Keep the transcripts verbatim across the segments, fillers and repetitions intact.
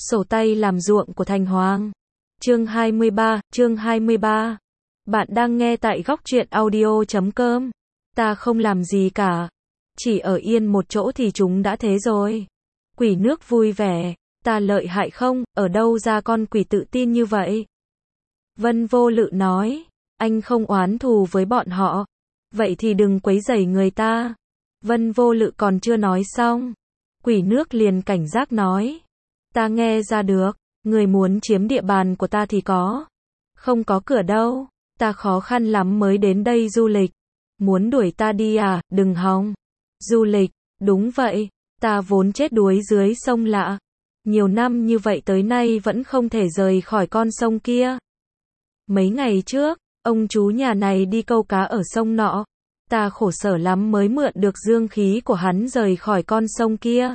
Sổ tay làm ruộng của Thành Hoàng. Chương hai mươi ba, chương hai mươi ba. Bạn đang nghe tại góc truyện audio chấm com. Ta không làm gì cả. Chỉ ở yên một chỗ thì chúng đã thế rồi. Quỷ nước vui vẻ. Ta lợi hại không, ở đâu ra con quỷ tự tin như vậy? Vân Vô Lự nói. Anh không oán thù với bọn họ. Vậy thì đừng quấy rầy người ta. Vân Vô Lự còn chưa nói xong. Quỷ nước liền cảnh giác nói. Ta nghe ra được, người muốn chiếm địa bàn của ta thì có. Không có cửa đâu, ta khó khăn lắm mới đến đây du lịch. Muốn đuổi ta đi à, đừng hòng. Du lịch, đúng vậy, ta vốn chết đuối dưới sông Lạ. Nhiều năm như vậy tới nay vẫn không thể rời khỏi con sông kia. Mấy ngày trước, ông chú nhà này đi câu cá ở sông nọ. Ta khổ sở lắm mới mượn được dương khí của hắn rời khỏi con sông kia.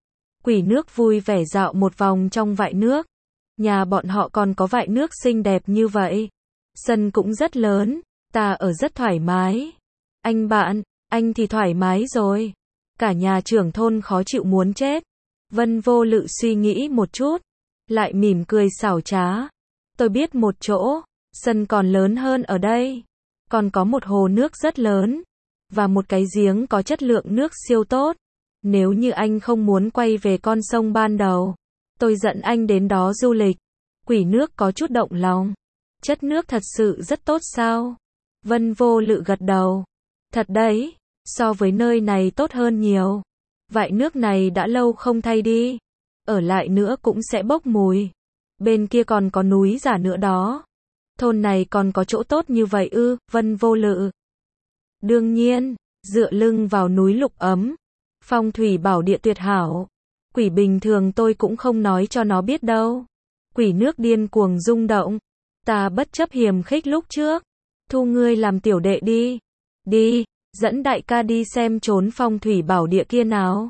Quỷ nước vui vẻ dạo một vòng trong vại nước. Nhà bọn họ còn có vại nước xinh đẹp như vậy. Sân cũng rất lớn, ta ở rất thoải mái. Anh bạn, anh thì thoải mái rồi. Cả nhà trưởng thôn khó chịu muốn chết. Vân Vô Lự suy nghĩ một chút, lại mỉm cười xảo trá. Tôi biết một chỗ, sân còn lớn hơn ở đây. Còn có một hồ nước rất lớn, và một cái giếng có chất lượng nước siêu tốt. Nếu như anh không muốn quay về con sông ban đầu, tôi dẫn anh đến đó du lịch. Quỷ nước có chút động lòng. Chất nước thật sự rất tốt sao? Vân Vô Lự gật đầu. Thật đấy, so với nơi này tốt hơn nhiều. Vại nước này đã lâu không thay đi. Ở lại nữa cũng sẽ bốc mùi. Bên kia còn có núi giả nữa đó. Thôn này còn có chỗ tốt như vậy ư? Vân Vô Lự. Đương nhiên, dựa lưng vào núi Lục Ấm. Phong thủy bảo địa tuyệt hảo. Quỷ bình thường tôi cũng không nói cho nó biết đâu. Quỷ nước điên cuồng rung động. Ta bất chấp hiềm khích lúc trước. Thu ngươi làm tiểu đệ đi. Đi, dẫn đại ca đi xem chốn phong thủy bảo địa kia nào.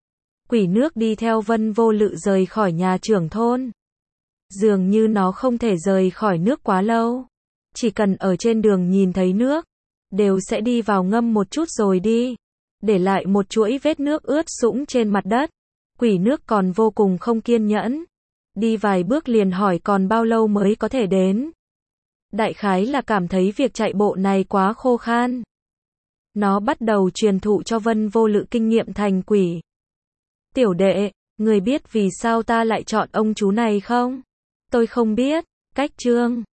Quỷ nước đi theo Vân Vô Lự rời khỏi nhà trưởng thôn. Dường như nó không thể rời khỏi nước quá lâu. Chỉ cần ở trên đường nhìn thấy nước, đều sẽ đi vào ngâm một chút rồi đi. Để lại một chuỗi vết nước ướt sũng trên mặt đất. Quỷ nước còn vô cùng không kiên nhẫn. Đi vài bước liền hỏi còn bao lâu mới có thể đến. Đại khái là cảm thấy việc chạy bộ này quá khô khan. Nó bắt đầu truyền thụ cho Vân Vô Lự kinh nghiệm thành quỷ. Tiểu đệ, người biết vì sao ta lại chọn ông chú này không? Tôi không biết. Cách chương.